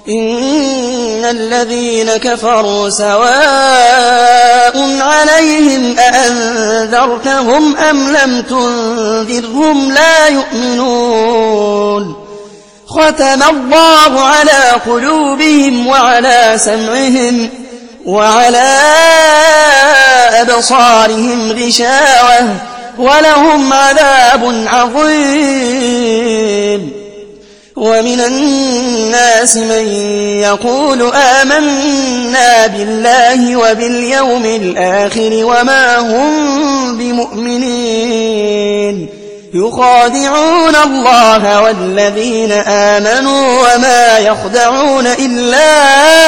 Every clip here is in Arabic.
إن الذين كفروا سواء عليهم أأنذرتهم أم لم تنذرهم لا يؤمنون ختم الله على قلوبهم وعلى سمعهم وعلى أبصارهم غشاوة ولهم عذاب عظيم ومن الناس من يقول آمنا بالله وباليوم الآخر وما هم بمؤمنين يخادعون الله والذين آمنوا وما يخدعون إلا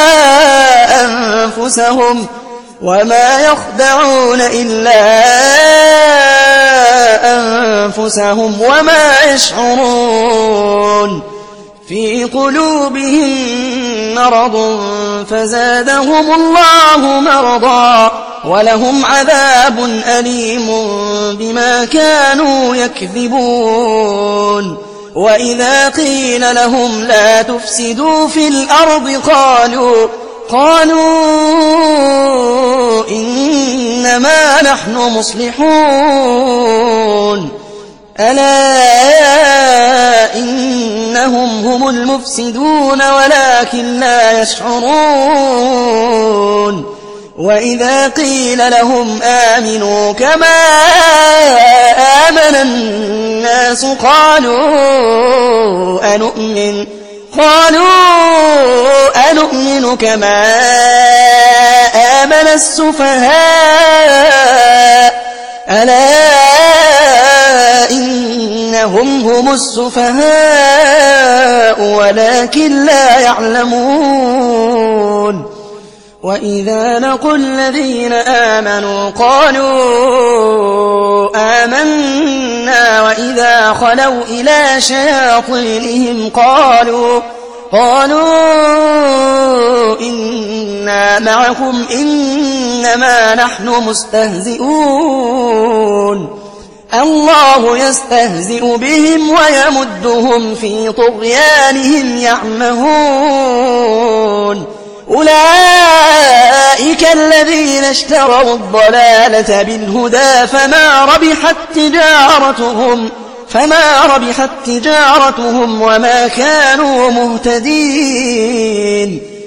أنفسهم وما يشعرون في قلوبهم مرض فزادهم الله مرضا ولهم عذاب أليم بما كانوا يكذبون وإذا قيل لهم لا تفسدوا في الأرض قالوا إنما نحن مصلحون ألا إنهم هم المفسدون ولكن لا يشعرون وإذا قيل لهم آمنوا كما آمن الناس قالوا أنؤمن كما آمن السفهاء ألا إنهم هم السفهاء ولكن لا يعلمون وإذا لقوا الذين آمنوا قالوا آمنا وإذا خلوا إلى شياطينهم قالوا إنا معكم إنما نحن مستهزئون الله يستهزئ بهم ويمدهم في طغيانهم يعمهون أولئك الذين اشتروا الضلالة بالهدى فما ربحت تجارتهم وما كانوا مهتدين